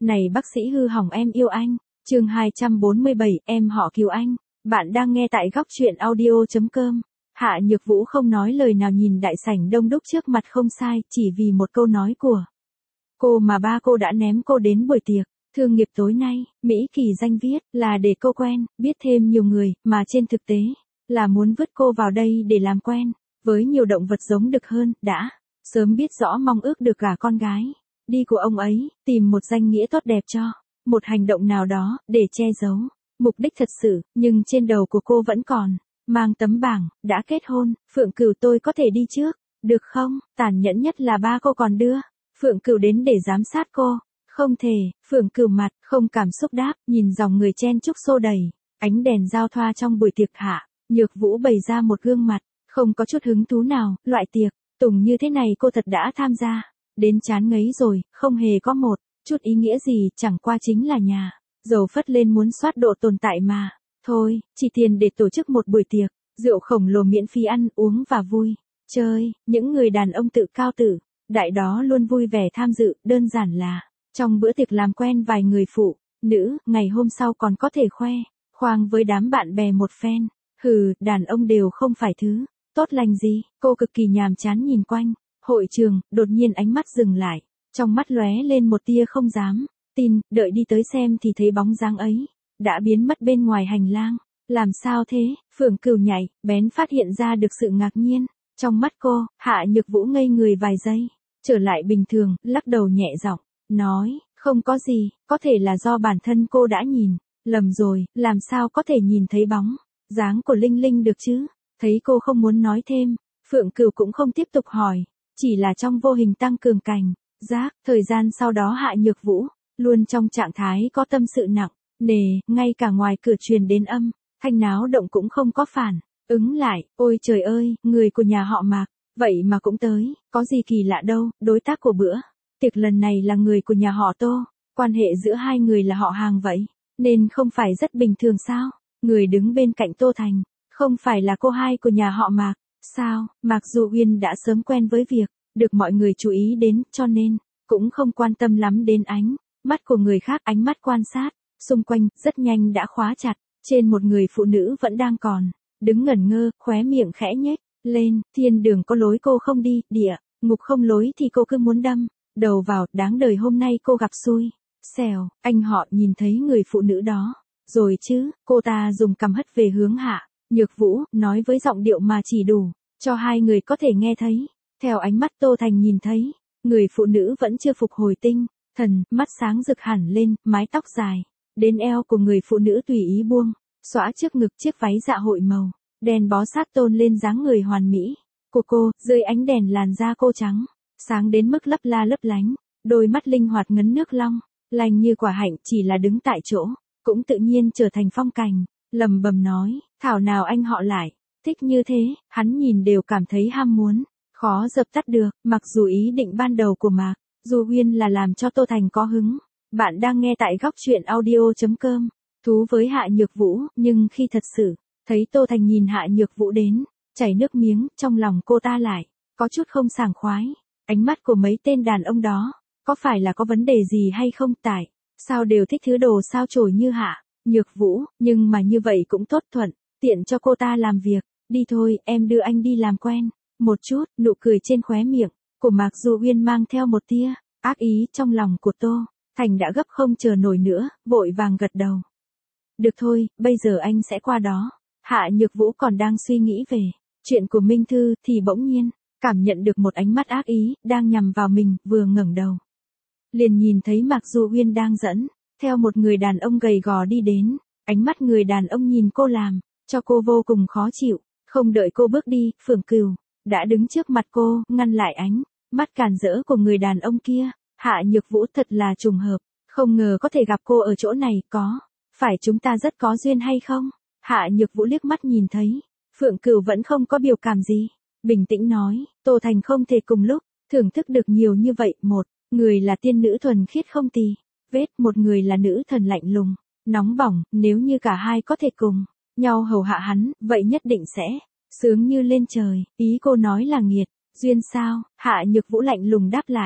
Này bác sĩ hư hỏng em yêu anh. Chương 247, em họ Kiều Anh. Bạn đang nghe tại góc truyện audio.com. Hạ Nhược Vũ không nói lời nào nhìn đại sảnh đông đúc trước mặt không sai, chỉ vì một câu nói của cô mà ba cô đã ném cô đến buổi tiệc thương nghiệp tối nay. Mỹ Kỳ danh viết là để cô quen, biết thêm nhiều người, mà trên thực tế là muốn vứt cô vào đây để làm quen với nhiều động vật giống đực hơn. Đã sớm biết rõ mong ước được gả con gái đi của ông ấy, tìm một danh nghĩa tốt đẹp cho một hành động nào đó để che giấu mục đích thật sự, nhưng trên đầu của cô vẫn còn mang tấm bảng đã kết hôn. Phượng Cửu, tôi có thể đi trước được không? Tàn nhẫn nhất là ba cô còn đưa Phượng Cửu đến để giám sát cô. Không thể. Phượng Cửu mặt không cảm xúc đáp, nhìn dòng người chen chúc xô đầy ánh đèn giao thoa trong buổi tiệc. Hạ Nhược Vũ bày ra một gương mặt không có chút hứng thú nào. Loại tiệc tùng như thế này cô thật đã tham gia đến chán ngấy rồi, không hề có một chút ý nghĩa gì, chẳng qua chính là nhà giàu phất lên muốn soát độ tồn tại mà thôi. Chỉ tiền để tổ chức một buổi tiệc rượu khổng lồ miễn phí ăn uống và vui chơi. Những người đàn ông tự cao tự đại đó luôn vui vẻ tham dự, đơn giản là trong bữa tiệc làm quen vài người phụ nữ, ngày hôm sau còn có thể khoe khoang với đám bạn bè một phen. Hừ, đàn ông đều không phải thứ tốt lành gì. Cô cực kỳ nhàm chán nhìn quanh hội trường, đột nhiên ánh mắt dừng lại, trong mắt lóe lên một tia không dám tin. Đợi đi tới xem thì thấy bóng dáng ấy đã biến mất bên ngoài hành lang. Làm sao thế? Phượng Cửu nhạy bén phát hiện ra được sự ngạc nhiên trong mắt cô. Hạ Nhược Vũ ngây người vài giây, trở lại bình thường, lắc đầu nhẹ giọng nói, không có gì, có thể là do bản thân cô đã nhìn lầm rồi, làm sao có thể nhìn thấy bóng dáng của Linh Linh được chứ? Thấy cô không muốn nói thêm, Phượng Cửu cũng không tiếp tục hỏi, chỉ là trong vô hình tăng cường cảnh giác. Thời gian sau đó Hạ Nhược Vũ luôn trong trạng thái có tâm sự nặng nề, ngay cả ngoài cửa truyền đến âm thanh náo động cũng không có phản ứng lại. Ôi trời ơi, người của nhà họ Mạc vậy mà cũng tới, có gì kỳ lạ đâu. Đối tác của bữa tiệc lần này là người của nhà họ Tô, quan hệ giữa hai người là họ hàng vậy, nên không phải rất bình thường sao? Người đứng bên cạnh Tô Thành không phải là cô hai của nhà họ Mạc sao? Mạc Du Uyên đã sớm quen với việc được mọi người chú ý đến, cho nên cũng không quan tâm lắm đến ánh mắt của người khác. Ánh mắt quan sát xung quanh rất nhanh đã khóa chặt trên một người phụ nữ vẫn đang còn đứng ngẩn ngơ, khóe miệng khẽ nhếch lên. Thiên đường có lối cô không đi, địa ngục không lối thì cô cứ muốn đâm đầu vào. Đáng đời hôm nay cô gặp xui xẻo. Anh họ nhìn thấy người phụ nữ đó rồi chứ? Cô ta dùng cằm hất về hướng Hạ Nhược Vũ, nói với giọng điệu mà chỉ đủ cho hai người có thể nghe thấy. Theo ánh mắt Tô Thành nhìn thấy, người phụ nữ vẫn chưa phục hồi tinh thần, mắt sáng rực hẳn lên, mái tóc dài đến eo của người phụ nữ tùy ý buông xõa trước ngực. Chiếc váy dạ hội màu đen bó sát tôn lên dáng người hoàn mỹ của cô. Dưới ánh đèn làn da cô trắng sáng đến mức lấp la lấp lánh, đôi mắt linh hoạt ngấn nước long lanh như quả hạnh. Chỉ là đứng tại chỗ cũng tự nhiên trở thành phong cảnh. Lầm bầm nói, thảo nào anh họ lại thích như thế. Hắn nhìn đều cảm thấy ham muốn, khó dập tắt được. Mặc dù ý định ban đầu của Mạc Du Uyên là làm cho Tô Thành có hứng. Bạn đang nghe tại góc truyện audio.com. Thú với Hạ Nhược Vũ, nhưng khi thật sự thấy Tô Thành nhìn Hạ Nhược Vũ đến chảy nước miếng, trong lòng cô ta lại có chút không sảng khoái. Ánh mắt của mấy tên đàn ông đó có phải là có vấn đề gì hay không? Tại sao đều thích thứ đồ sao chổi như Hạ Nhược Vũ? Nhưng mà như vậy cũng tốt, thuận tiện cho cô ta làm việc. Đi thôi, em đưa anh đi làm quen một chút. Nụ cười trên khóe miệng của Mạc Du Uyên mang theo một tia ác ý. Trong lòng của Tô Thành đã gấp không chờ nổi nữa, vội vàng gật đầu. Được thôi, bây giờ anh sẽ qua đó. Hạ Nhược Vũ còn đang suy nghĩ về chuyện của Minh Thư thì bỗng nhiên cảm nhận được một ánh mắt ác ý đang nhằm vào mình. Vừa ngẩng đầu liền nhìn thấy Mạc Du Uyên đang dẫn theo một người đàn ông gầy gò đi đến. Ánh mắt người đàn ông nhìn cô làm cho cô vô cùng khó chịu. Không đợi cô bước đi, Phượng Cửu đã đứng trước mặt cô, ngăn lại ánh mắt càn rỡ của người đàn ông kia. Hạ Nhược Vũ, thật là trùng hợp, không ngờ có thể gặp cô ở chỗ này, có phải chúng ta rất có duyên hay không? Hạ Nhược Vũ liếc mắt nhìn thấy Phượng Cửu vẫn không có biểu cảm gì, bình tĩnh nói, Tô Thành không thể cùng lúc thưởng thức được nhiều như vậy. Một người là tiên nữ thuần khiết không tì vết, một người là nữ thần lạnh lùng nóng bỏng. Nếu như cả hai có thể cùng nhau hầu hạ hắn, vậy nhất định sẽ sướng như lên trời. Ý cô nói là nghiệt duyên sao? Hạ Nhược Vũ lạnh lùng đáp lại.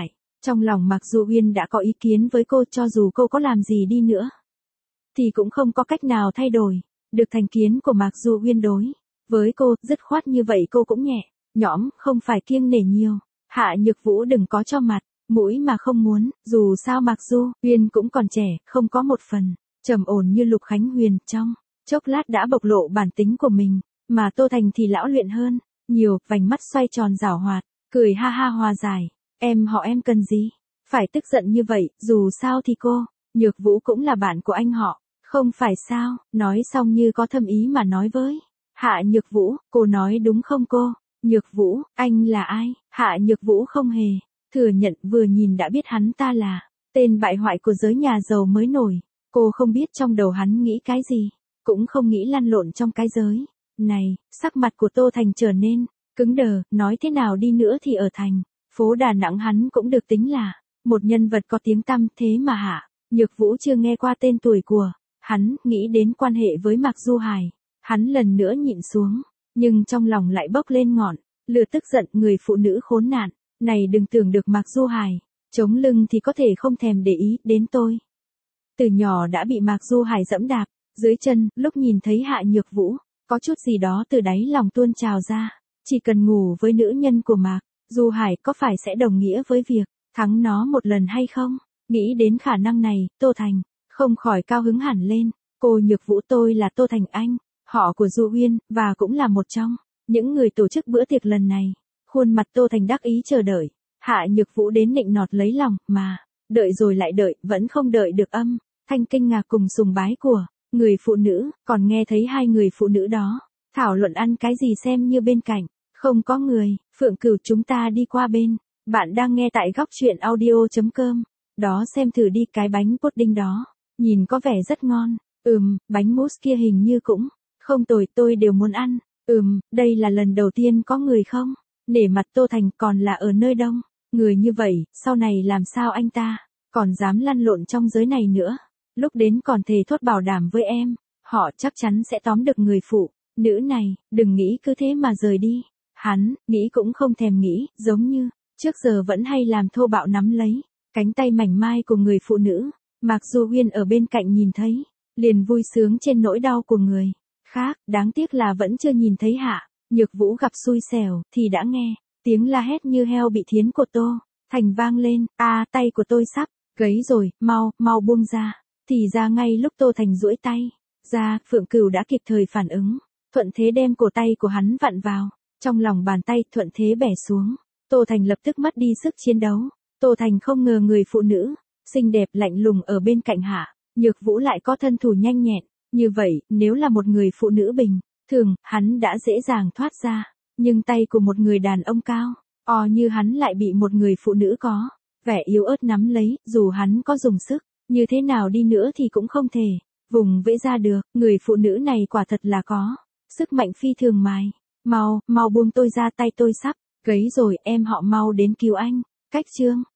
Trong lòng Mạc Du Uyên đã có ý kiến với cô, cho dù cô có làm gì đi nữa thì cũng không có cách nào thay đổi được thành kiến của Mạc Du Uyên đối với cô, dứt khoát như vậy cô cũng nhẹ nhõm, không phải kiêng nể nhiều. Hạ Nhược Vũ đừng có cho mặt mũi mà không muốn, dù sao Mạc Du Uyên cũng còn trẻ, không có một phần trầm ổn như Lục Khánh Huyền, trong chốc lát đã bộc lộ bản tính của mình, mà Tô Thành thì lão luyện hơn nhiều, vành mắt xoay tròn giảo hoạt, cười ha ha hòa giải. Em họ em cần gì phải tức giận như vậy, dù sao thì cô Nhược Vũ cũng là bạn của anh họ, không phải sao? Nói xong như có thâm ý mà nói với Hạ Nhược Vũ, cô nói đúng không cô? Nhược Vũ, anh là ai? Hạ Nhược Vũ không hề thừa nhận, vừa nhìn đã biết hắn ta là tên bại hoại của giới nhà giàu mới nổi. Cô không biết trong đầu hắn nghĩ cái gì, cũng không nghĩ lăn lộn trong cái giới này. Sắc mặt của Tô Thành trở nên cứng đờ, nói thế nào đi nữa thì ở thành phố Đà Nẵng hắn cũng được tính là một nhân vật có tiếng tăm, thế mà Hạ Nhược Vũ chưa nghe qua tên tuổi của hắn. Nghĩ đến quan hệ với Mạc Du Hải, hắn lần nữa nhịn xuống, nhưng trong lòng lại bốc lên ngọn lửa tức giận. Người phụ nữ khốn nạn này đừng tưởng được Mạc Du Hải chống lưng thì có thể không thèm để ý đến tôi. Từ nhỏ đã bị Mạc Du Hải dẫm đạp dưới chân, lúc nhìn thấy Hạ Nhược Vũ, có chút gì đó từ đáy lòng tuôn trào ra. Chỉ cần ngủ với nữ nhân của Mạc Du Hải có phải sẽ đồng nghĩa với việc thắng nó một lần hay không? Nghĩ đến khả năng này, Tô Thành không khỏi cao hứng hẳn lên. Cô Nhược Vũ, tôi là Tô Thành anh, họ của Du Uyên, và cũng là một trong những người tổ chức bữa tiệc lần này. Khuôn mặt Tô Thành đắc ý chờ đợi Hạ Nhược Vũ đến nịnh nọt lấy lòng, mà đợi rồi lại đợi, vẫn không đợi được âm thanh kinh ngạc cùng sùng bái của người phụ nữ. Còn nghe thấy hai người phụ nữ đó thảo luận ăn cái gì xem như bên cạnh không có người. Phượng Cửu, chúng ta đi qua bên. Bạn đang nghe tại góc truyện audio.com. Đó, xem thử đi, cái bánh pudding đó nhìn có vẻ rất ngon. Bánh mousse kia hình như cũng không tồi, tôi đều muốn ăn. Đây là lần đầu tiên có người không nể mặt Tô Thành, còn là ở nơi đông người như vậy, sau này làm sao anh ta còn dám lăn lộn trong giới này nữa. Lúc đến còn thề thốt bảo đảm với em, họ chắc chắn sẽ tóm được người phụ nữ này. Đừng nghĩ cứ thế mà rời đi. Hắn nghĩ cũng không thèm nghĩ, giống như trước giờ vẫn hay làm thô bạo nắm lấy cánh tay mảnh mai của người phụ nữ. Mạc Du Uyên ở bên cạnh nhìn thấy, liền vui sướng trên nỗi đau của người khác. Đáng tiếc là vẫn chưa nhìn thấy Hạ Nhược Vũ gặp xui xẻo, thì đã nghe tiếng la hét như heo bị thiến của Tô Thành vang lên. Tay của tôi sắp gãy rồi, mau buông ra. Thì ra ngay lúc Tô Thành duỗi tay ra, Phượng Cửu đã kịp thời phản ứng, thuận thế đem cổ tay của hắn vặn vào trong lòng bàn tay, thuận thế bẻ xuống. Tô Thành lập tức mất đi sức chiến đấu. Tô Thành không ngờ người phụ nữ xinh đẹp lạnh lùng ở bên cạnh Hạ Nhược Vũ lại có thân thủ nhanh nhẹn như vậy. Nếu là một người phụ nữ bình thường, hắn đã dễ dàng thoát ra, nhưng tay của một người đàn ông cao như hắn lại bị một người phụ nữ có vẻ yếu ớt nắm lấy. Dù hắn có dùng sức như thế nào đi nữa thì cũng không thể vùng vẫy ra được. Người phụ nữ này quả thật là có sức mạnh phi thường mài. Mau buông tôi ra, tay tôi sắp gãy rồi, em họ mau đến cứu anh. Cách chương